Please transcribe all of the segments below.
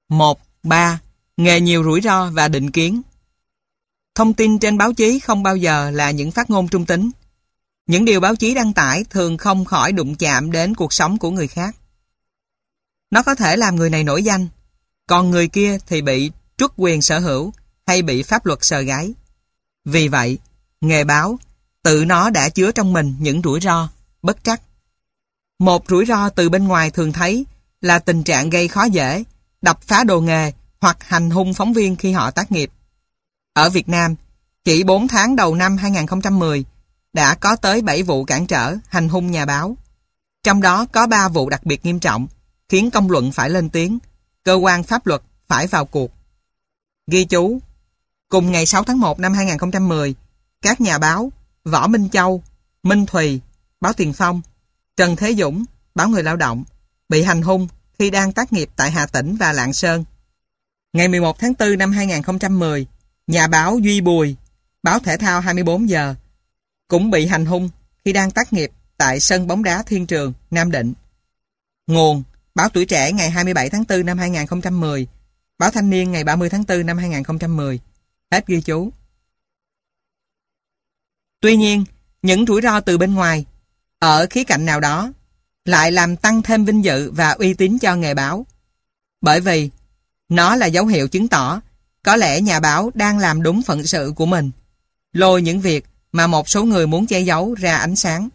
1.3. Nghề nhiều rủi ro và định kiến. Thông tin trên báo chí không bao giờ là những phát ngôn trung tính. Những điều báo chí đăng tải thường không khỏi đụng chạm đến cuộc sống của người khác. Nó có thể làm người này nổi danh, còn người kia thì bị truất quyền sở hữu hay bị pháp luật sờ gáy. Vì vậy, nghề báo tự nó đã chứa trong mình những rủi ro, bất trắc. Một rủi ro từ bên ngoài thường thấy là tình trạng gây khó dễ, đập phá đồ nghề hoặc hành hung phóng viên khi họ tác nghiệp. Ở Việt Nam, chỉ 4 tháng đầu năm 2010 đã có tới 7 vụ cản trở, hành hung nhà báo. Trong đó có 3 vụ đặc biệt nghiêm trọng, khiến công luận phải lên tiếng, cơ quan pháp luật phải vào cuộc. Ghi chú, cùng ngày 6 tháng 1 năm 2010, các nhà báo Võ Minh Châu, Minh Thùy, báo Tiền Phong, Trần Thế Dũng, báo Người Lao động, bị hành hung khi đang tác nghiệp tại Hà Tĩnh và Lạng Sơn. Ngày 11 tháng 4 năm 2010, nhà báo Duy Bùi, báo Thể thao 24 giờ, cũng bị hành hung khi đang tác nghiệp tại sân bóng đá Thiên Trường, Nam Định. Nguồn, báo Tuổi Trẻ ngày 27 tháng 4 năm 2010, báo Thanh Niên ngày 30 tháng 4 năm 2010. Hết ghi chú. Tuy nhiên, những rủi ro từ bên ngoài, ở khía cạnh nào đó, lại làm tăng thêm vinh dự và uy tín cho nghề báo. Bởi vì, nó là dấu hiệu chứng tỏ có lẽ nhà báo đang làm đúng phận sự của mình, lôi những việc mà một số người muốn che giấu ra ánh sáng.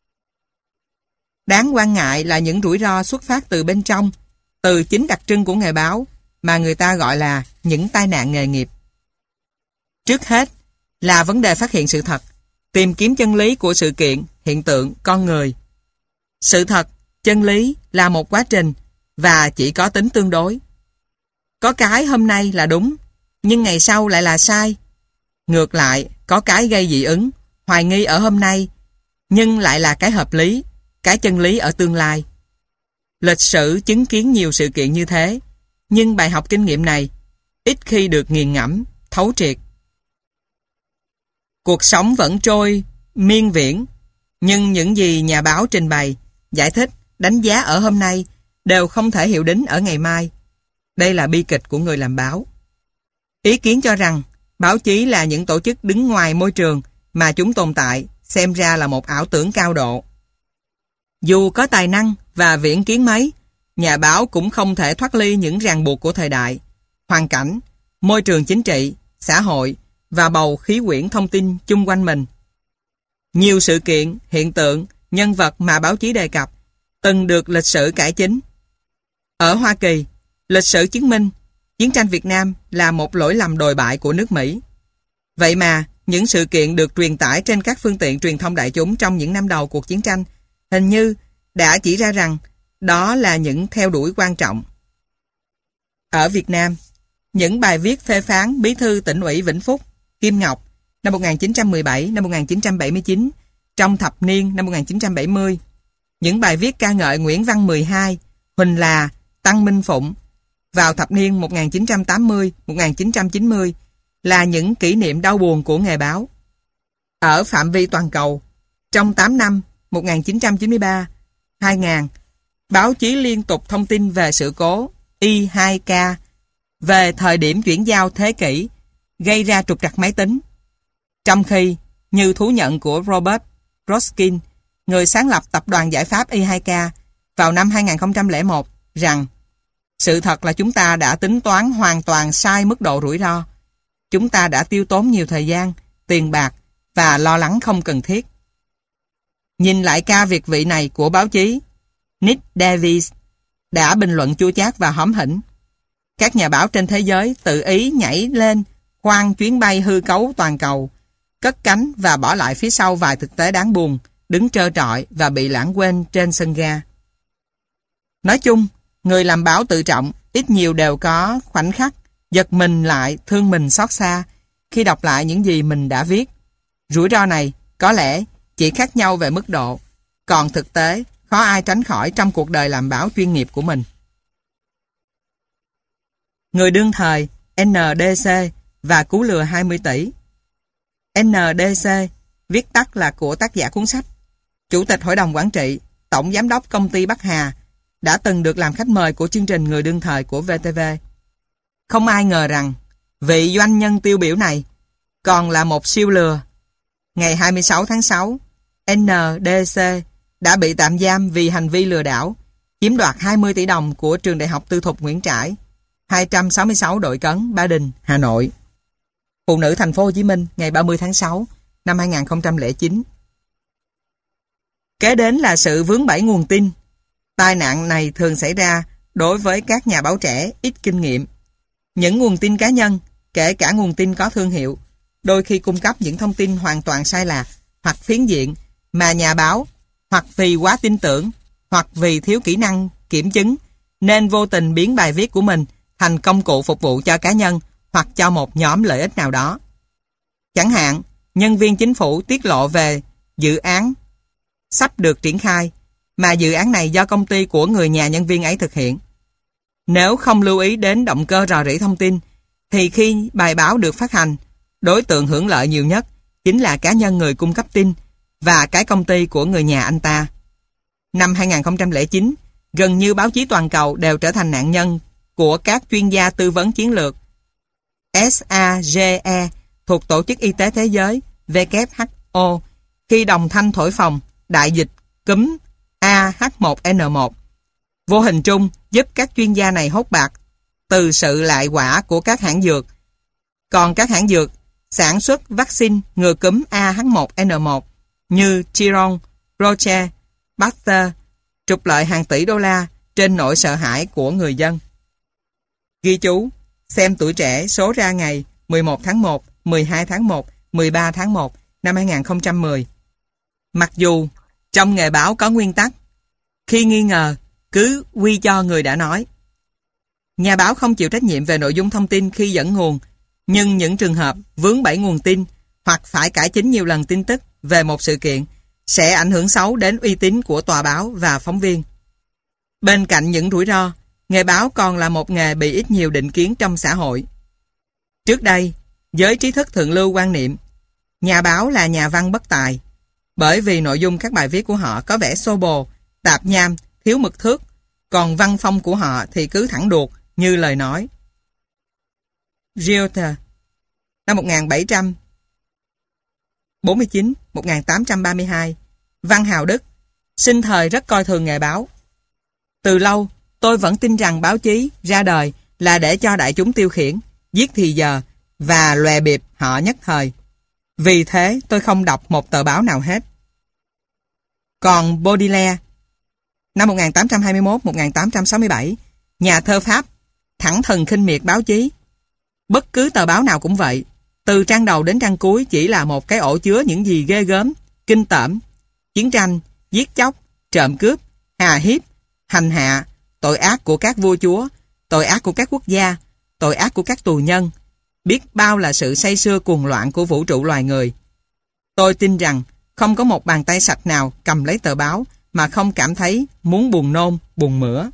Đáng quan ngại là những rủi ro xuất phát từ bên trong, từ chính đặc trưng của nghề báo mà người ta gọi là những tai nạn nghề nghiệp. Trước hết là vấn đề phát hiện sự thật, tìm kiếm chân lý của sự kiện, hiện tượng, con người. Sự thật, chân lý là một quá trình và chỉ có tính tương đối. Có cái hôm nay là đúng, nhưng ngày sau lại là sai. Ngược lại, có cái gây dị ứng, hoài nghi ở hôm nay, nhưng lại là cái hợp lý, cái chân lý ở tương lai. Lịch sử chứng kiến nhiều sự kiện như thế, nhưng bài học kinh nghiệm này ít khi được nghiền ngẫm, thấu triệt. Cuộc sống vẫn trôi, miên viễn, nhưng những gì nhà báo trình bày, giải thích, đánh giá ở hôm nay đều không thể hiệu đính ở ngày mai. Đây là bi kịch của người làm báo. Ý kiến cho rằng báo chí là những tổ chức đứng ngoài môi trường mà chúng tồn tại, xem ra là một ảo tưởng cao độ. Dù có tài năng và viễn kiến mấy, nhà báo cũng không thể thoát ly những ràng buộc của thời đại, hoàn cảnh, môi trường chính trị, xã hội và bầu khí quyển thông tin chung quanh mình. Nhiều sự kiện, hiện tượng, nhân vật mà báo chí đề cập từng được lịch sử cải chính. Ở Hoa Kỳ, lịch sử chứng minh chiến tranh Việt Nam là một lỗi lầm đồi bại của nước Mỹ. Vậy mà, những sự kiện được truyền tải trên các phương tiện truyền thông đại chúng trong những năm đầu cuộc chiến tranh hình như đã chỉ ra rằng đó là những theo đuổi quan trọng. Ở Việt Nam, những bài viết phê phán Bí thư Tỉnh ủy Vĩnh Phúc, Kim Ngọc năm 1917, năm 1979, trong thập niên năm 1970, những bài viết ca ngợi Nguyễn Văn 12, Huỳnh Là, Tăng Minh Phụng vào thập niên 1980, 1990 là những kỷ niệm đau buồn của nghề báo. Ở phạm vi toàn cầu, trong 8 năm 1993, 2000, báo chí liên tục thông tin về sự cố I2K, về thời điểm chuyển giao thế kỷ, gây ra trục trặc máy tính. Trong khi, như thú nhận của Robert Roskin, người sáng lập tập đoàn giải pháp I2K vào năm 2001, rằng sự thật là chúng ta đã tính toán hoàn toàn sai mức độ rủi ro. Chúng ta đã tiêu tốn nhiều thời gian, tiền bạc và lo lắng không cần thiết. Nhìn lại ca việt vị này của báo chí, Nick Davis đã bình luận chua chát và hóm hỉnh. Các nhà báo trên thế giới tự ý nhảy lên khoang chuyến bay hư cấu toàn cầu, cất cánh và bỏ lại phía sau vài thực tế đáng buồn, đứng trơ trọi và bị lãng quên trên sân ga. Nói chung, người làm báo tự trọng ít nhiều đều có khoảnh khắc giật mình lại, thương mình xót xa khi đọc lại những gì mình đã viết. Rủi ro này có lẽ chỉ khác nhau về mức độ, còn thực tế khó ai tránh khỏi trong cuộc đời làm báo chuyên nghiệp của mình. Người đương thời NDC và cú lừa 20 tỷ. NDC, viết tắt là của tác giả cuốn sách, Chủ tịch Hội đồng Quản trị, Tổng Giám đốc Công ty Bắc Hà, đã từng được làm khách mời của chương trình Người đương thời của VTV. Không ai ngờ rằng vị doanh nhân tiêu biểu này còn là một siêu lừa. Ngày 26 tháng 6, NDC đã bị tạm giam vì hành vi lừa đảo, chiếm đoạt 20 tỷ đồng của trường Đại học Tư thục Nguyễn Trãi, 266 Đội Cấn, Ba Đình, Hà Nội. Phụ nữ Thành phố Hồ Chí Minh ngày 30 tháng 6 năm 2009. Kế đến là sự vướng bẫy nguồn tin. Tai nạn này thường xảy ra đối với các nhà báo trẻ ít kinh nghiệm. Những nguồn tin cá nhân, kể cả nguồn tin có thương hiệu, đôi khi cung cấp những thông tin hoàn toàn sai lạc hoặc phiến diện mà nhà báo hoặc vì quá tin tưởng hoặc vì thiếu kỹ năng kiểm chứng nên vô tình biến bài viết của mình thành công cụ phục vụ cho cá nhân hoặc cho một nhóm lợi ích nào đó. Chẳng hạn, nhân viên chính phủ tiết lộ về dự án sắp được triển khai mà dự án này do công ty của người nhà nhân viên ấy thực hiện. Nếu không lưu ý đến động cơ rò rỉ thông tin thì khi bài báo được phát hành, đối tượng hưởng lợi nhiều nhất chính là cá nhân người cung cấp tin và cái công ty của người nhà anh ta. Năm 2009, gần như báo chí toàn cầu đều trở thành nạn nhân của các chuyên gia tư vấn chiến lược SAGE thuộc Tổ chức Y tế Thế giới WHO khi đồng thanh thổi phồng đại dịch cúm AH1N1. Vô hình trung giúp các chuyên gia này hốt bạc từ sự lại quả của các hãng dược. Còn các hãng dược sản xuất vaccine ngừa cúm AH1N1 như Chiron, Roche, Pasteur trục lợi hàng tỷ đô la trên nỗi sợ hãi của người dân. Ghi chú, xem Tuổi Trẻ số ra ngày 11 tháng 1, 12 tháng 1, 13 tháng 1 năm 2010. Mặc dù trong nghề báo có nguyên tắc, khi nghi ngờ, cứ quy cho người đã nói. Nhà báo không chịu trách nhiệm về nội dung thông tin khi dẫn nguồn, nhưng những trường hợp vướng bẫy nguồn tin hoặc phải cải chính nhiều lần tin tức về một sự kiện sẽ ảnh hưởng xấu đến uy tín của tòa báo và phóng viên. Bên cạnh những rủi ro, nghề báo còn là một nghề bị ít nhiều định kiến trong xã hội. Trước đây, giới trí thức thượng lưu quan niệm nhà báo là nhà văn bất tài, bởi vì nội dung các bài viết của họ có vẻ xô bồ, tạp nham, thiếu mực thước, còn văn phong của họ thì cứ thẳng đuột như lời nói. Reuter, năm 1749-1832, Văn Hào Đức, sinh thời rất coi thường nghề báo. Từ lâu, tôi vẫn tin rằng báo chí ra đời là để cho đại chúng tiêu khiển, giết thì giờ và lòe bịp họ nhất thời. Vì thế tôi không đọc một tờ báo nào hết. Còn Baudelaire, năm 1821-1867, nhà thơ Pháp, thẳng thừng khinh miệt báo chí. Bất cứ tờ báo nào cũng vậy, từ trang đầu đến trang cuối chỉ là một cái ổ chứa những gì ghê gớm, kinh tởm, chiến tranh, giết chóc, trộm cướp, hà hiếp, hành hạ, tội ác của các vua chúa, tội ác của các quốc gia, tội ác của các tù nhân, biết bao là sự say sưa cuồng loạn của vũ trụ loài người. Tôi tin rằng không có một bàn tay sạch nào cầm lấy tờ báo mà không cảm thấy muốn buồn nôn, buồn mửa.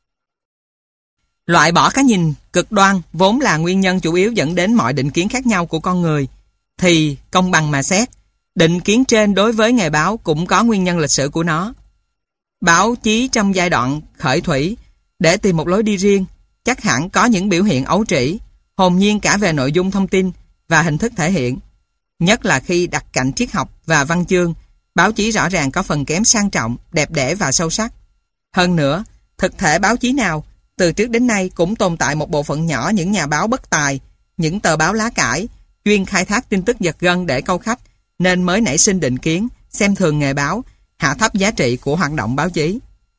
Loại bỏ cái nhìn cực đoan vốn là nguyên nhân chủ yếu dẫn đến mọi định kiến khác nhau của con người, thì công bằng mà xét, định kiến trên đối với nghề báo cũng có nguyên nhân lịch sử của nó. Báo chí trong giai đoạn khởi thủy, để tìm một lối đi riêng, chắc hẳn có những biểu hiện ấu trĩ, hồn nhiên cả về nội dung thông tin và hình thức thể hiện. Nhất là khi đặt cạnh triết học và văn chương, báo chí rõ ràng có phần kém sang trọng, đẹp đẽ và sâu sắc. Hơn nữa, thực thể báo chí nào, từ trước đến nay cũng tồn tại một bộ phận nhỏ những nhà báo bất tài, những tờ báo lá cải, chuyên khai thác tin tức giật gân để câu khách, nên mới nảy sinh định kiến, xem thường nghề báo, hạ thấp giá trị của hoạt động báo chí.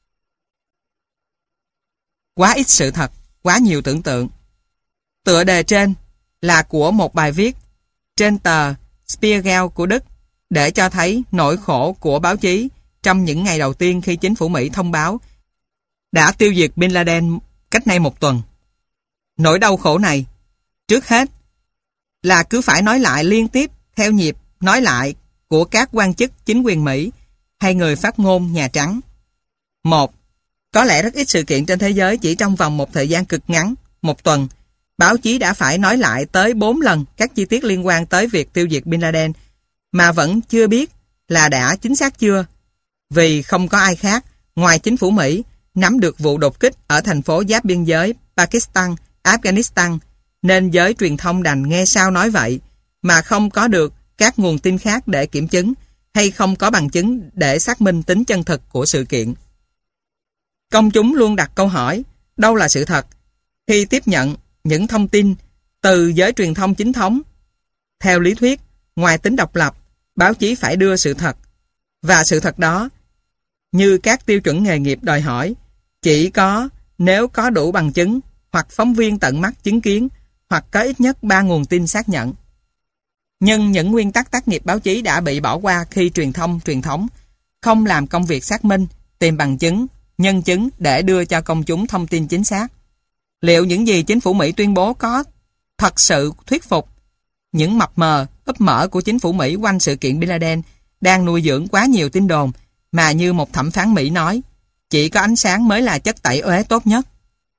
Quá ít sự thật, quá nhiều tưởng tượng. Tựa đề trên là của một bài viết trên tờ Spiegel của Đức để cho thấy nỗi khổ của báo chí trong những ngày đầu tiên khi chính phủ Mỹ thông báo đã tiêu diệt Bin Laden cách nay một tuần. Nỗi đau khổ này, trước hết, là cứ phải nói lại liên tiếp theo nhịp nói lại của các quan chức chính quyền Mỹ hay người phát ngôn Nhà Trắng. 1. Có lẽ rất ít sự kiện trên thế giới chỉ trong vòng một thời gian cực ngắn, một tuần, báo chí đã phải nói lại tới 4 lần các chi tiết liên quan tới việc tiêu diệt Bin Laden mà vẫn chưa biết là đã chính xác chưa, vì không có ai khác ngoài chính phủ Mỹ nắm được vụ đột kích ở thành phố giáp biên giới Pakistan, Afghanistan nên giới truyền thông đành nghe sao nói vậy, mà không có được các nguồn tin khác để kiểm chứng, hay không có bằng chứng để xác minh tính chân thực của sự kiện. Công chúng luôn đặt câu hỏi, đâu là sự thật, khi tiếp nhận những thông tin từ giới truyền thông chính thống. Theo lý thuyết, ngoài tính độc lập, báo chí phải đưa sự thật, và sự thật đó, như các tiêu chuẩn nghề nghiệp đòi hỏi, chỉ có nếu có đủ bằng chứng, hoặc phóng viên tận mắt chứng kiến, hoặc có ít nhất 3 nguồn tin xác nhận. Nhưng những nguyên tắc tác nghiệp báo chí đã bị bỏ qua khi truyền thống không làm công việc xác minh, tìm bằng chứng, nhân chứng để đưa cho công chúng thông tin chính xác. Liệu những gì chính phủ Mỹ tuyên bố có thật sự thuyết phục? Những mập mờ, úp mở của chính phủ Mỹ quanh sự kiện Bin Laden đang nuôi dưỡng quá nhiều tin đồn mà như một thẩm phán Mỹ nói, chỉ có ánh sáng mới là chất tẩy uế tốt nhất.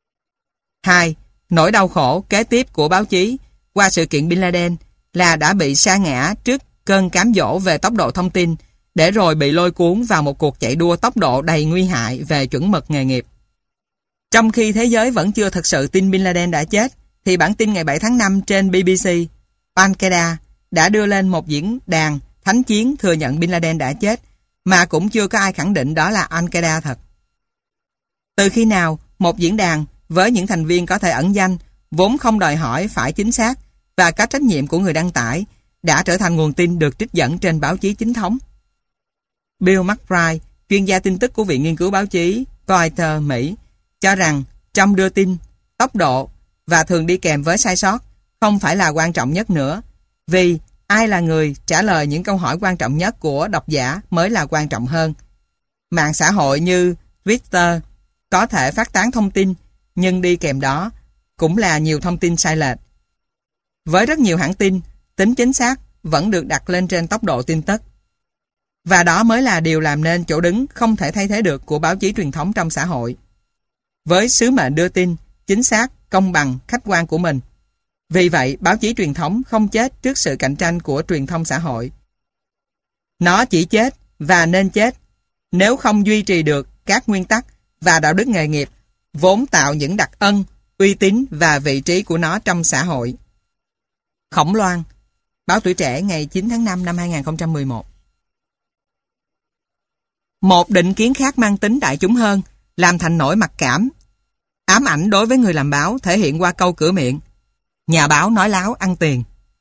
2. Nỗi đau khổ kế tiếp của báo chí qua sự kiện Bin Laden là đã bị sa ngã trước cơn cám dỗ về tốc độ thông tin, để rồi bị lôi cuốn vào một cuộc chạy đua tốc độ đầy nguy hại về chuẩn mực nghề nghiệp. Trong khi thế giới vẫn chưa thật sự tin Bin Laden đã chết, thì bản tin ngày 7 tháng 5 trên BBC, Al-Qaeda đã đưa lên một diễn đàn thánh chiến thừa nhận Bin Laden đã chết, mà cũng chưa có ai khẳng định đó là Al-Qaeda thật. Từ khi nào một diễn đàn với những thành viên có thể ẩn danh, vốn không đòi hỏi phải chính xác và có trách nhiệm của người đăng tải, đã trở thành nguồn tin được trích dẫn trên báo chí chính thống? Bill McBride, chuyên gia tin tức của Viện Nghiên cứu Báo chí Reuters, Mỹ, cho rằng trong đưa tin, tốc độ và thường đi kèm với sai sót không phải là quan trọng nhất nữa, vì ai là người trả lời những câu hỏi quan trọng nhất của độc giả mới là quan trọng hơn. Mạng xã hội như Twitter có thể phát tán thông tin, nhưng đi kèm đó cũng là nhiều thông tin sai lệch. Với rất nhiều hãng tin, tính chính xác vẫn được đặt lên trên tốc độ tin tức. Và đó mới là điều làm nên chỗ đứng không thể thay thế được của báo chí truyền thống trong xã hội. Với sứ mệnh đưa tin, chính xác, công bằng, khách quan của mình. Vì vậy, báo chí truyền thống không chết trước sự cạnh tranh của truyền thông xã hội. Nó chỉ chết và nên chết nếu không duy trì được các nguyên tắc và đạo đức nghề nghiệp vốn tạo những đặc ân, uy tín và vị trí của nó trong xã hội. Khổng Loan, Báo Tuổi Trẻ ngày 9 tháng 5 năm 2011. Một định kiến khác mang tính đại chúng hơn, làm thành nỗi mặc cảm, ám ảnh đối với người làm báo thể hiện qua câu cửa miệng: nhà báo nói láo ăn tiền.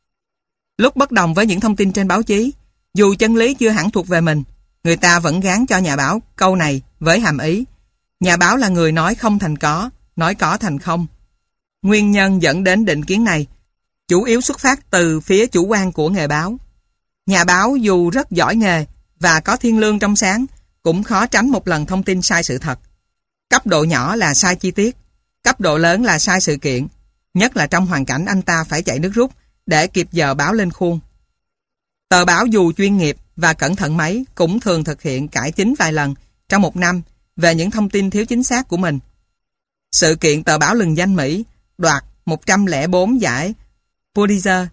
Lúc bất đồng với những thông tin trên báo chí, dù chân lý chưa hẳn thuộc về mình, người ta vẫn gán cho nhà báo câu này với hàm ý: nhà báo là người nói không thành có, nói có thành không. Nguyên nhân dẫn đến định kiến này chủ yếu xuất phát từ phía chủ quan của nghề báo. Nhà báo dù rất giỏi nghề và có thiên lương trong sáng, cũng khó tránh một lần thông tin sai sự thật. Cấp độ nhỏ là sai chi tiết, cấp độ lớn là sai sự kiện, nhất là trong hoàn cảnh anh ta phải chạy nước rút để kịp giờ báo lên khuôn. Tờ báo dù chuyên nghiệp và cẩn thận mấy cũng thường thực hiện cải chính vài lần trong một năm về những thông tin thiếu chính xác của mình. Sự kiện tờ báo lừng danh Mỹ đoạt 104 giải Pulitzer.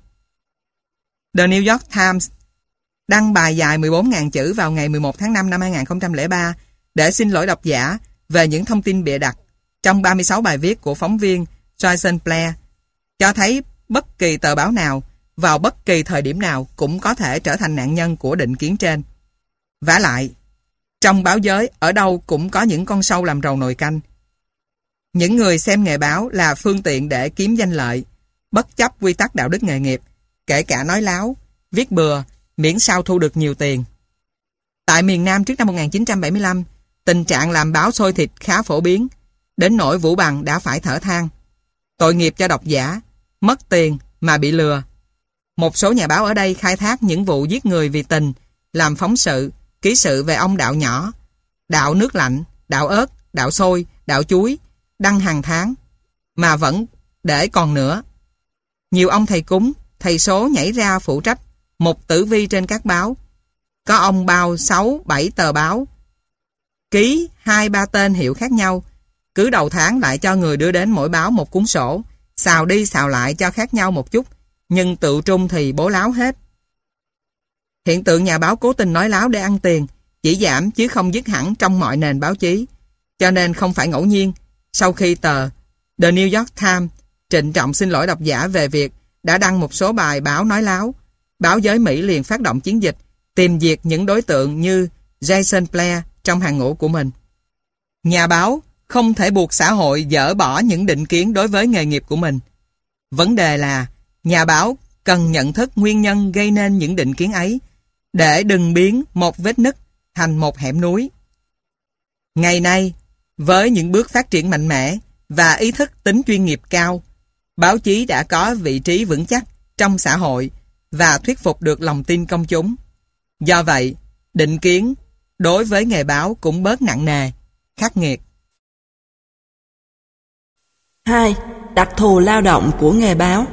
The New York Times đăng bài dài 14.000 chữ vào ngày 11 tháng 5 năm 2003 để xin lỗi độc giả về những thông tin bịa đặt trong 36 bài viết của phóng viên Jason Blair, cho thấy bất kỳ tờ báo nào vào bất kỳ thời điểm nào cũng có thể trở thành nạn nhân của định kiến trên. Vả lại, trong báo giới ở đâu cũng có những con sâu làm rầu nồi canh. Những người xem nghề báo là phương tiện để kiếm danh lợi, bất chấp quy tắc đạo đức nghề nghiệp, kể cả nói láo, viết bừa, miễn sao thu được nhiều tiền. Tại miền Nam trước năm 1975, tình trạng làm báo sôi thịt khá phổ biến, đến nỗi Vũ Bằng đã phải thở than: tội nghiệp cho độc giả, mất tiền mà bị lừa. Một số nhà báo ở đây khai thác những vụ giết người vì tình, làm phóng sự, ký sự về ông đạo nhỏ, đạo nước lạnh, đạo ớt, đạo xôi, đạo chuối, đăng hàng tháng, mà vẫn để còn nữa. Nhiều ông thầy cúng, thầy số nhảy ra phụ trách một tử vi trên các báo. Có ông bao 6-7 tờ báo, ký 2-3 tên hiệu khác nhau, cứ đầu tháng lại cho người đưa đến mỗi báo một cuốn sổ, xào đi xào lại cho khác nhau một chút, nhưng tự trung thì bố láo hết. Hiện tượng nhà báo cố tình nói láo để ăn tiền chỉ giảm chứ không dứt hẳn trong mọi nền báo chí, cho nên không phải ngẫu nhiên sau khi tờ The New York Times trịnh trọng xin lỗi độc giả về việc đã đăng một số bài báo nói láo. Báo giới Mỹ liền phát động chiến dịch tìm diệt những đối tượng như Jason Blair trong hàng ngũ của mình. Nhà báo không thể buộc xã hội dỡ bỏ những định kiến đối với nghề nghiệp của mình. Vấn đề là nhà báo cần nhận thức nguyên nhân gây nên những định kiến ấy để đừng biến một vết nứt thành một hẻm núi. Ngày nay, với những bước phát triển mạnh mẽ và ý thức tính chuyên nghiệp cao, báo chí đã có vị trí vững chắc trong xã hội và thuyết phục được lòng tin công chúng. Do vậy, định kiến đối với nghề báo cũng bớt nặng nề, khắc nghiệt. 2. Đặc thù lao động của nghề báo.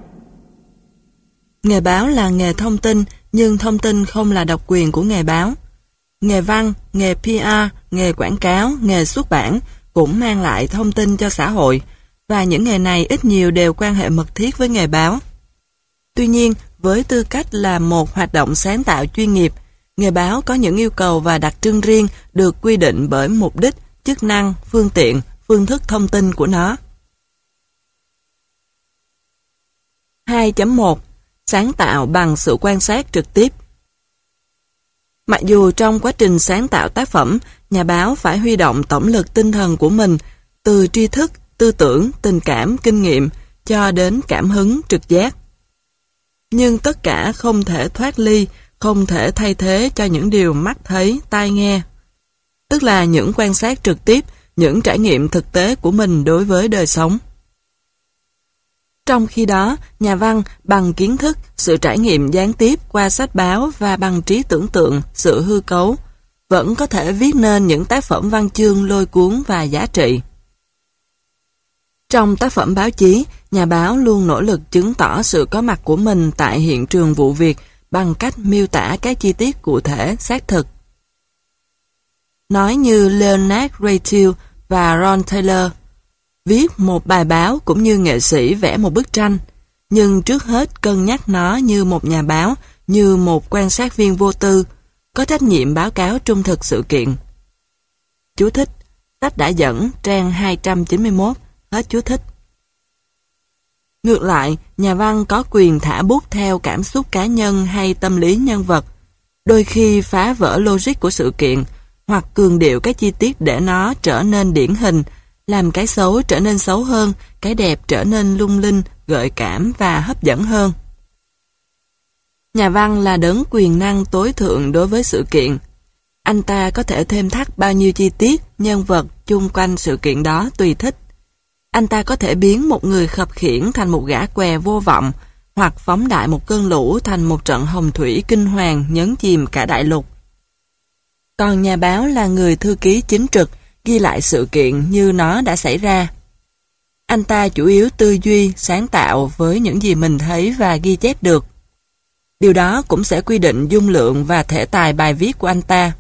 Nghề báo là nghề thông tin, nhưng thông tin không là độc quyền của nghề báo. Nghề văn, nghề PR, nghề quảng cáo, nghề xuất bản cũng mang lại thông tin cho xã hội, và những nghề này ít nhiều đều quan hệ mật thiết với nghề báo. Tuy nhiên, với tư cách là một hoạt động sáng tạo chuyên nghiệp, nghề báo có những yêu cầu và đặc trưng riêng được quy định bởi mục đích, chức năng, phương tiện, phương thức thông tin của nó. 2.1. Sáng tạo bằng sự quan sát trực tiếp. Mặc dù trong quá trình sáng tạo tác phẩm, nhà báo phải huy động tổng lực tinh thần của mình, từ tri thức, tư tưởng, tình cảm, kinh nghiệm, cho đến cảm hứng, trực giác. Nhưng tất cả không thể thoát ly, không thể thay thế cho những điều mắt thấy, tai nghe. Tức là những quan sát trực tiếp, những trải nghiệm thực tế của mình đối với đời sống. Trong khi đó, nhà văn bằng kiến thức, sự trải nghiệm gián tiếp qua sách báo và bằng trí tưởng tượng, sự hư cấu, vẫn có thể viết nên những tác phẩm văn chương lôi cuốn và giá trị. Trong tác phẩm báo chí, nhà báo luôn nỗ lực chứng tỏ sự có mặt của mình tại hiện trường vụ việc bằng cách miêu tả các chi tiết cụ thể, xác thực. Nói như Leonard Rayfield và Ron Taylor, viết một bài báo cũng như nghệ sĩ vẽ một bức tranh, nhưng trước hết cân nhắc nó như một nhà báo, như một quan sát viên vô tư, có trách nhiệm báo cáo trung thực sự kiện. Chú thích, sách đã dẫn, trang 291, hết chú thích. Ngược lại, nhà văn có quyền thả bút theo cảm xúc cá nhân hay tâm lý nhân vật, đôi khi phá vỡ logic của sự kiện, hoặc cường điệu các chi tiết để nó trở nên điển hình, làm cái xấu trở nên xấu hơn, cái đẹp trở nên lung linh, gợi cảm và hấp dẫn hơn. Nhà văn là đấng quyền năng tối thượng đối với sự kiện. Anh ta có thể thêm thắt bao nhiêu chi tiết, nhân vật chung quanh sự kiện đó tùy thích. Anh ta có thể biến một người khập khiễng thành một gã què vô vọng, hoặc phóng đại một cơn lũ thành một trận hồng thủy kinh hoàng nhấn chìm cả đại lục. Còn nhà báo là người thư ký chính trực, ghi lại sự kiện như nó đã xảy ra. Anh ta chủ yếu tư duy, sáng tạo với những gì mình thấy và ghi chép được. Điều đó cũng sẽ quy định dung lượng và thể tài bài viết của anh ta.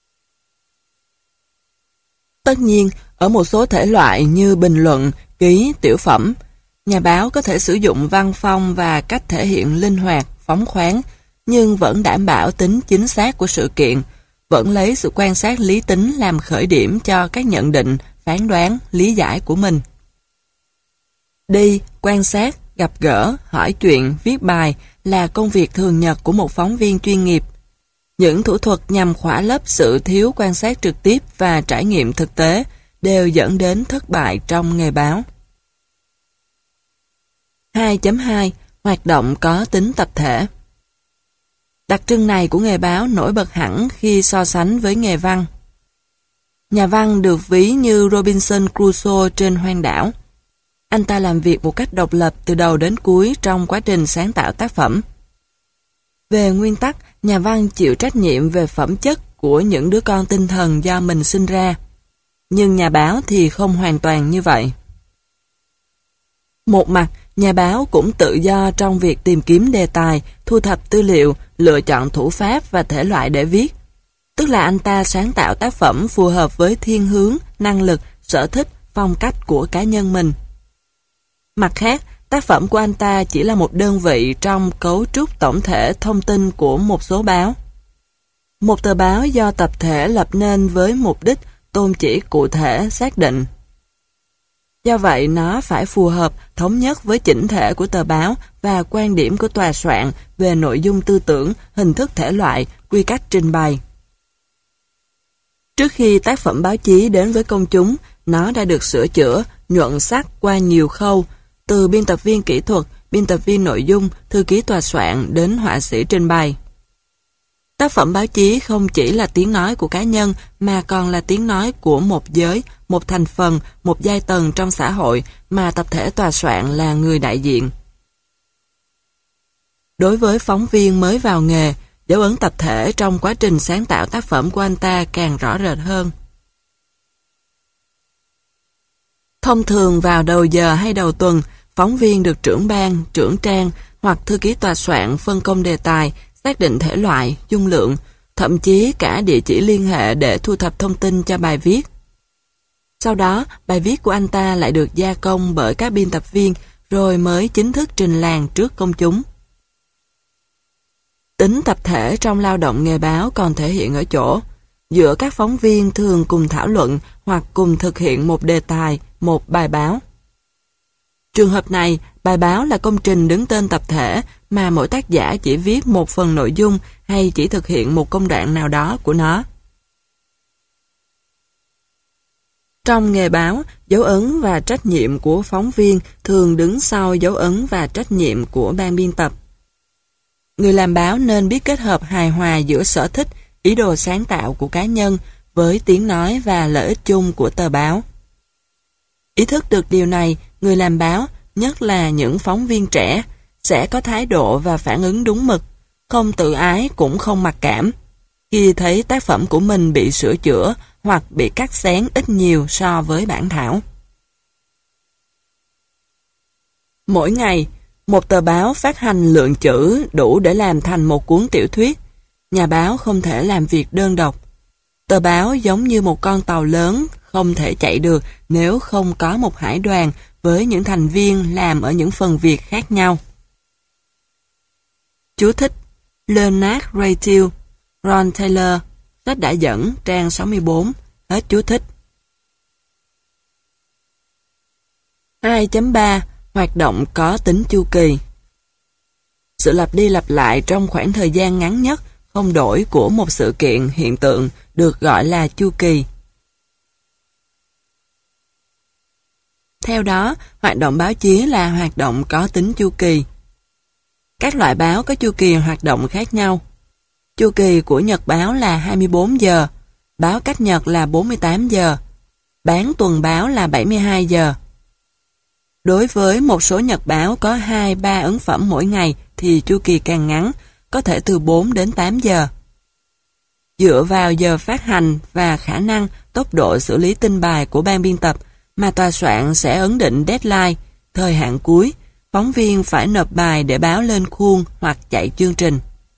Tất nhiên, ở một số thể loại như bình luận, ký, tiểu phẩm, nhà báo có thể sử dụng văn phong và cách thể hiện linh hoạt, phóng khoáng, nhưng vẫn đảm bảo tính chính xác của sự kiện, vẫn lấy sự quan sát lý tính làm khởi điểm cho các nhận định, phán đoán, lý giải của mình. Đi, quan sát, gặp gỡ, hỏi chuyện, viết bài là công việc thường nhật của một phóng viên chuyên nghiệp. Những thủ thuật nhằm khỏa lấp sự thiếu quan sát trực tiếp và trải nghiệm thực tế đều dẫn đến thất bại trong nghề báo. 2.2. Hoạt động có tính tập thể. Đặc trưng này của nghề báo nổi bật hẳn khi so sánh với nghề văn. Nhà văn được ví như Robinson Crusoe trên hoang đảo. Anh ta làm việc một cách độc lập từ đầu đến cuối trong quá trình sáng tạo tác phẩm. Về nguyên tắc, nhà văn chịu trách nhiệm về phẩm chất của những đứa con tinh thần do mình sinh ra. Nhưng nhà báo thì không hoàn toàn như vậy. Một mặt, nhà báo cũng tự do trong việc tìm kiếm đề tài, thu thập tư liệu, lựa chọn thủ pháp và thể loại để viết. Tức là anh ta sáng tạo tác phẩm phù hợp với thiên hướng, năng lực, sở thích, phong cách của cá nhân mình. Mặt khác, tác phẩm của anh ta chỉ là một đơn vị trong cấu trúc tổng thể thông tin của một số báo. Một tờ báo do tập thể lập nên với mục đích, tôn chỉ cụ thể xác định. Do vậy, nó phải phù hợp, thống nhất với chỉnh thể của tờ báo và quan điểm của tòa soạn về nội dung tư tưởng, hình thức thể loại, quy cách trình bày. Trước khi tác phẩm báo chí đến với công chúng, nó đã được sửa chữa, nhuận sắc qua nhiều khâu, từ biên tập viên kỹ thuật, biên tập viên nội dung, thư ký tòa soạn đến họa sĩ trình bày. Tác phẩm báo chí không chỉ là tiếng nói của cá nhân mà còn là tiếng nói của một giới, một thành phần, một giai tầng trong xã hội mà tập thể tòa soạn là người đại diện. Đối với phóng viên mới vào nghề, dấu ấn tập thể trong quá trình sáng tạo tác phẩm của anh ta càng rõ rệt hơn. Thông thường vào đầu giờ hay đầu tuần, phóng viên được trưởng ban, trưởng trang hoặc thư ký tòa soạn phân công đề tài, xác định thể loại, dung lượng, thậm chí cả địa chỉ liên hệ để thu thập thông tin cho bài viết. Sau đó, bài viết của anh ta lại được gia công bởi các biên tập viên rồi mới chính thức trình làng trước công chúng. Tính tập thể trong lao động nghề báo còn thể hiện ở chỗ, giữa các phóng viên thường cùng thảo luận hoặc cùng thực hiện một đề tài, một bài báo. Trường hợp này, bài báo là công trình đứng tên tập thể mà mỗi tác giả chỉ viết một phần nội dung hay chỉ thực hiện một công đoạn nào đó của nó. Trong nghề báo, dấu ấn và trách nhiệm của phóng viên thường đứng sau dấu ấn và trách nhiệm của ban biên tập. Người làm báo nên biết kết hợp hài hòa giữa sở thích, ý đồ sáng tạo của cá nhân với tiếng nói và lợi ích chung của tờ báo. Ý thức được điều này, người làm báo, nhất là những phóng viên trẻ, sẽ có thái độ và phản ứng đúng mực, không tự ái cũng không mặc cảm, khi thấy tác phẩm của mình bị sửa chữa hoặc bị cắt xén ít nhiều so với bản thảo. Mỗi ngày, một tờ báo phát hành lượng chữ đủ để làm thành một cuốn tiểu thuyết. Nhà báo không thể làm việc đơn độc. Tờ báo giống như một con tàu lớn, không thể chạy được nếu không có một hải đoàn với những thành viên làm ở những phần việc khác nhau. Chú thích: Leonard Raytil, Ron Taylor, sách đã dẫn, trang 64, hết chú thích. 2.3 Hoạt động có tính chu kỳ. Sự lặp đi lặp lại trong khoảng thời gian ngắn nhất, không đổi của một sự kiện, hiện tượng được gọi là chu kỳ. Theo đó, hoạt động báo chí là hoạt động có tính chu kỳ. Các loại báo có chu kỳ hoạt động khác nhau. Chu kỳ của nhật báo là 24 giờ, báo cách nhật là 48 giờ, bán tuần báo là 72 giờ. Đối với một số nhật báo có 2-3 ấn phẩm mỗi ngày thì chu kỳ càng ngắn, có thể từ 4 đến 8 giờ. Dựa vào giờ phát hành và khả năng, tốc độ xử lý tin bài của ban biên tập mà tòa soạn sẽ ấn định deadline, thời hạn cuối, phóng viên phải nộp bài để báo lên khuôn hoặc chạy chương trình.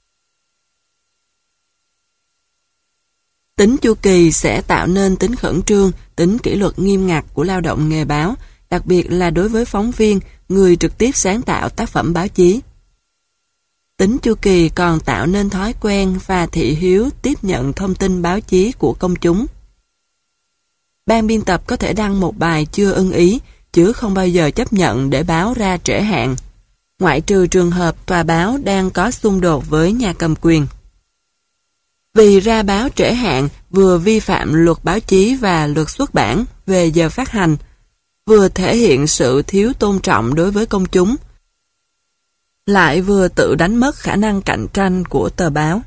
Tính chu kỳ sẽ tạo nên tính khẩn trương, tính kỷ luật nghiêm ngặt của lao động nghề báo, đặc biệt là đối với phóng viên, người trực tiếp sáng tạo tác phẩm báo chí. Tính chu kỳ còn tạo nên thói quen và thị hiếu tiếp nhận thông tin báo chí của công chúng. Ban biên tập có thể đăng một bài chưa ưng ý, chứ không bao giờ chấp nhận để báo ra trễ hạn, ngoại trừ trường hợp tòa báo đang có xung đột với nhà cầm quyền. Vì ra báo trễ hạn vừa vi phạm luật báo chí và luật xuất bản về giờ phát hành, vừa thể hiện sự thiếu tôn trọng đối với công chúng, lại vừa tự đánh mất khả năng cạnh tranh của tờ báo.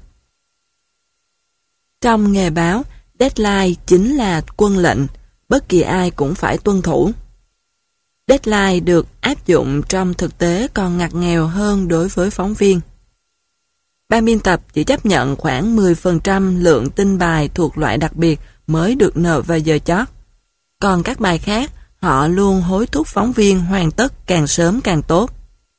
Trong nghề báo, deadline chính là quân lệnh, bất kỳ ai cũng phải tuân thủ. Deadline được áp dụng trong thực tế còn ngặt nghèo hơn đối với phóng viên. Ban biên tập chỉ chấp nhận khoảng 10% lượng tin bài thuộc loại đặc biệt mới được nộp vào giờ chót. Còn các bài khác, họ luôn hối thúc phóng viên hoàn tất càng sớm càng tốt.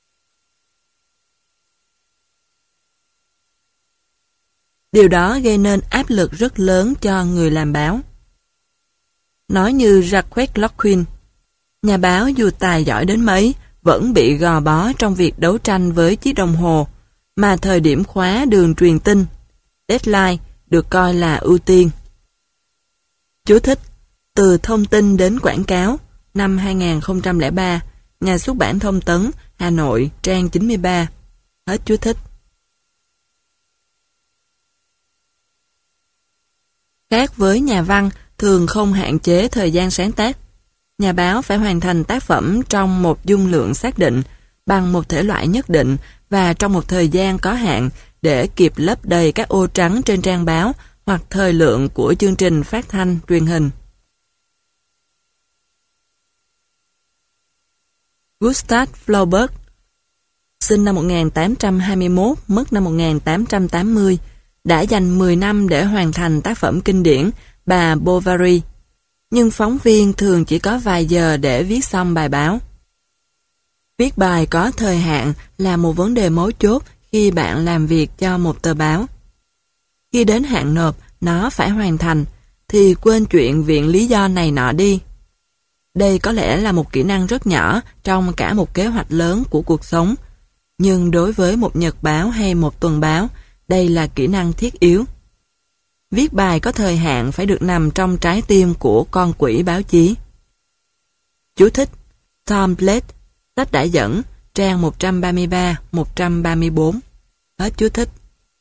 Điều đó gây nên áp lực rất lớn cho người làm báo. Nói như Jacques Locquin, nhà báo dù tài giỏi đến mấy, vẫn bị gò bó trong việc đấu tranh với chiếc đồng hồ, mà thời điểm khóa đường truyền tin, deadline, được coi là ưu tiên. Chú thích: từ thông tin đến quảng cáo, năm 2003, Nhà xuất bản Thông tấn, Hà Nội, trang 93. Hết chú thích. Khác với nhà văn, thường không hạn chế thời gian sáng tác. Nhà báo phải hoàn thành tác phẩm trong một dung lượng xác định, bằng một thể loại nhất định và trong một thời gian có hạn để kịp lấp đầy các ô trắng trên trang báo hoặc thời lượng của chương trình phát thanh, truyền hình. Gustav Flaubert, sinh năm 1821, mất năm 1880, đã dành 10 năm để hoàn thành tác phẩm kinh điển Bà Bovary, nhưng phóng viên thường chỉ có vài giờ để viết xong bài báo. Viết bài có thời hạn là một vấn đề mấu chốt khi bạn làm việc cho một tờ báo. Khi đến hạn nộp, nó phải hoàn thành, thì quên chuyện viện lý do này nọ đi. Đây có lẽ là một kỹ năng rất nhỏ trong cả một kế hoạch lớn của cuộc sống, nhưng đối với một nhật báo hay một tuần báo, đây là kỹ năng thiết yếu. Viết bài có thời hạn phải được nằm trong trái tim của con quỷ báo chí. Chú thích: Tom Blake, sách đã dẫn, trang 133-134. Hết chú thích.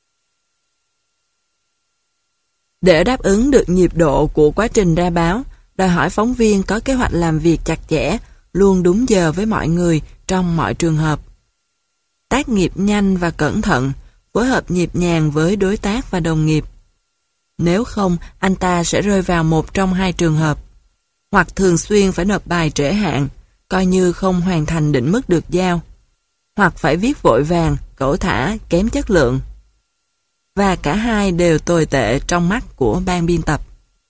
Để đáp ứng được nhịp độ của quá trình ra báo, đòi hỏi phóng viên có kế hoạch làm việc chặt chẽ, luôn đúng giờ với mọi người trong mọi trường hợp. Tác nghiệp nhanh và cẩn thận, phối hợp nhịp nhàng với đối tác và đồng nghiệp. Nếu không, anh ta sẽ rơi vào một trong hai trường hợp. Hoặc thường xuyên phải nộp bài trễ hạn, coi như không hoàn thành định mức được giao. Hoặc phải viết vội vàng, cẩu thả, kém chất lượng. Và cả hai đều tồi tệ trong mắt của ban biên tập.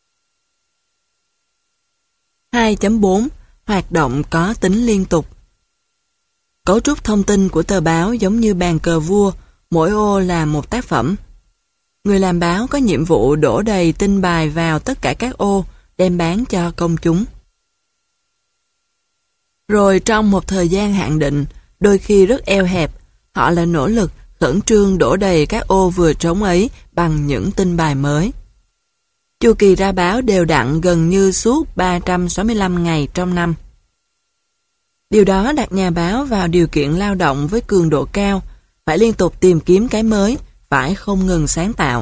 2.4. Hoạt động có tính liên tục. Cấu trúc thông tin của tờ báo giống như bàn cờ vua, mỗi ô là một tác phẩm. Người làm báo có nhiệm vụ đổ đầy tin bài vào tất cả các ô, đem bán cho công chúng. Rồi trong một thời gian hạn định, đôi khi rất eo hẹp, họ lại nỗ lực khẩn trương đổ đầy các ô vừa trống ấy bằng những tin bài mới. Chu kỳ ra báo đều đặn gần như suốt 365 ngày trong năm. Điều đó đặt nhà báo vào điều kiện lao động với cường độ cao, phải liên tục tìm kiếm cái mới, phải không ngừng sáng tạo.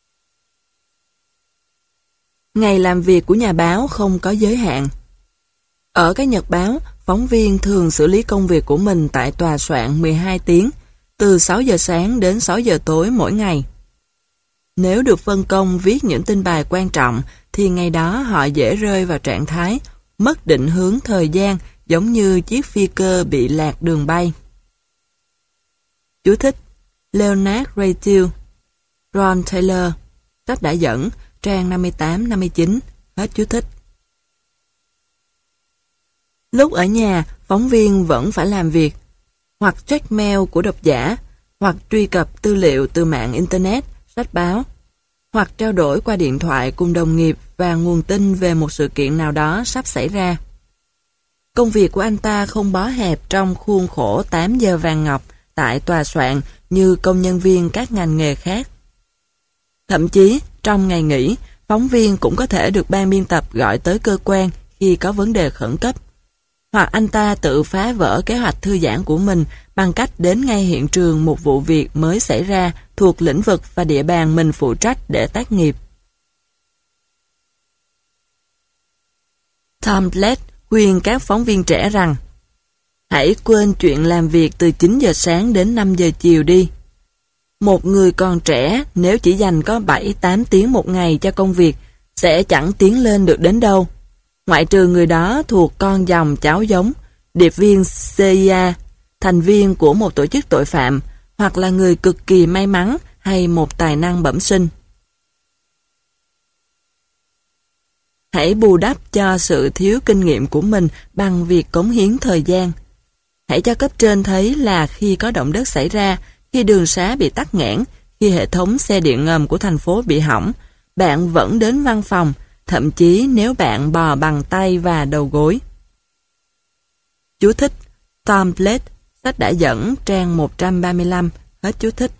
Ngày làm việc của nhà báo không có giới hạn. Ở các nhật báo, phóng viên thường xử lý công việc của mình tại tòa soạn 12 tiếng, từ 6 giờ sáng đến 6 giờ tối mỗi ngày. Nếu được phân công viết những tin bài quan trọng, thì ngày đó họ dễ rơi vào trạng thái mất định hướng thời gian, giống như chiếc phi cơ bị lạc đường bay. Chú thích: Leonard Raytil, Ron Taylor, sách đã dẫn, trang 58-59. Hết chú thích. Lúc ở nhà, phóng viên vẫn phải làm việc, hoặc check mail của độc giả, hoặc truy cập tư liệu từ mạng Internet, sách báo, hoặc trao đổi qua điện thoại cùng đồng nghiệp và nguồn tin về một sự kiện nào đó sắp xảy ra. Công việc của anh ta không bó hẹp trong khuôn khổ 8 giờ vàng ngọc tại tòa soạn như công nhân viên các ngành nghề khác. Thậm chí, trong ngày nghỉ, phóng viên cũng có thể được ban biên tập gọi tới cơ quan khi có vấn đề khẩn cấp. Hoặc anh ta tự phá vỡ kế hoạch thư giãn của mình bằng cách đến ngay hiện trường một vụ việc mới xảy ra thuộc lĩnh vực và địa bàn mình phụ trách để tác nghiệp. Tom Blake khuyên các phóng viên trẻ rằng: hãy quên chuyện làm việc từ 9 giờ sáng đến 5 giờ chiều đi. Một người còn trẻ nếu chỉ dành có 7-8 tiếng một ngày cho công việc sẽ chẳng tiến lên được đến đâu. Ngoại trừ người đó thuộc con dòng cháu giống, điệp viên CIA, thành viên của một tổ chức tội phạm, hoặc là người cực kỳ may mắn hay một tài năng bẩm sinh. Hãy bù đắp cho sự thiếu kinh nghiệm của mình bằng việc cống hiến thời gian. Hãy cho cấp trên thấy là khi có động đất xảy ra, khi đường xá bị tắc nghẽn, khi hệ thống xe điện ngầm của thành phố bị hỏng, bạn vẫn đến văn phòng, thậm chí nếu bạn bò bằng tay và đầu gối. Chú thích: Tom Blake, sách đã dẫn, trang 135. Hết chú thích.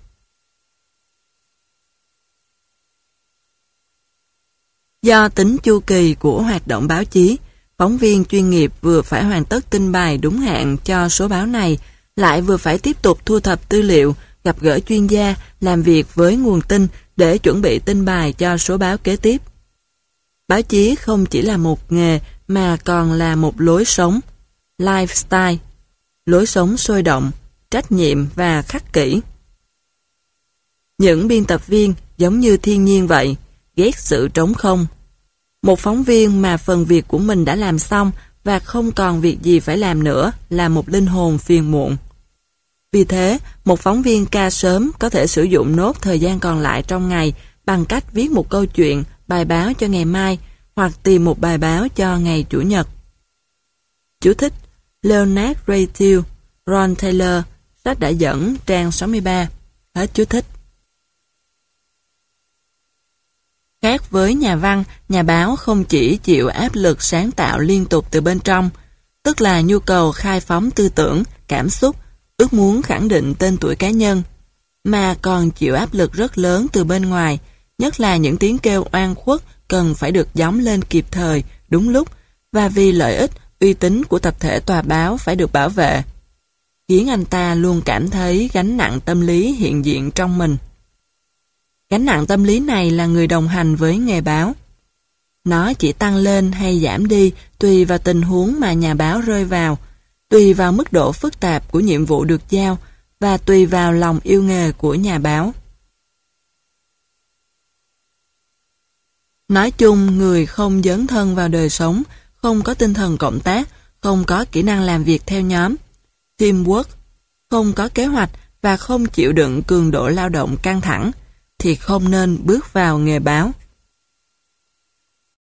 Do tính chu kỳ của hoạt động báo chí, phóng viên chuyên nghiệp vừa phải hoàn tất tin bài đúng hạn cho số báo này, lại vừa phải tiếp tục thu thập tư liệu, gặp gỡ chuyên gia, làm việc với nguồn tin để chuẩn bị tin bài cho số báo kế tiếp. Báo chí không chỉ là một nghề mà còn là một lối sống, lifestyle, lối sống sôi động, trách nhiệm và khắc kỷ. Những biên tập viên giống như thiên nhiên vậy, ghét sự trống không. Một phóng viên mà phần việc của mình đã làm xong và không còn việc gì phải làm nữa là một linh hồn phiền muộn. Vì thế, một phóng viên ca sớm có thể sử dụng nốt thời gian còn lại trong ngày bằng cách viết một câu chuyện, bài báo cho ngày mai hoặc tìm một bài báo cho ngày Chủ nhật. Chú thích: Leonard Raytiel, Ron Taylor, sách đã dẫn, trang 63. Hết chú thích. Khác với nhà văn, nhà báo không chỉ chịu áp lực sáng tạo liên tục từ bên trong, tức là nhu cầu khai phóng tư tưởng, cảm xúc, ước muốn khẳng định tên tuổi cá nhân, mà còn chịu áp lực rất lớn từ bên ngoài, nhất là những tiếng kêu oan khuất cần phải được gióng lên kịp thời, đúng lúc, và vì lợi ích, uy tín của tập thể tòa báo phải được bảo vệ, khiến anh ta luôn cảm thấy gánh nặng tâm lý hiện diện trong mình. Gánh nặng tâm lý này là người đồng hành với nghề báo. Nó chỉ tăng lên hay giảm đi tùy vào tình huống mà nhà báo rơi vào, tùy vào mức độ phức tạp của nhiệm vụ được giao và tùy vào lòng yêu nghề của nhà báo. Nói chung, người không dấn thân vào đời sống, không có tinh thần cộng tác, không có kỹ năng làm việc theo nhóm, teamwork, không có kế hoạch và không chịu đựng cường độ lao động căng thẳng, thì không nên bước vào nghề báo.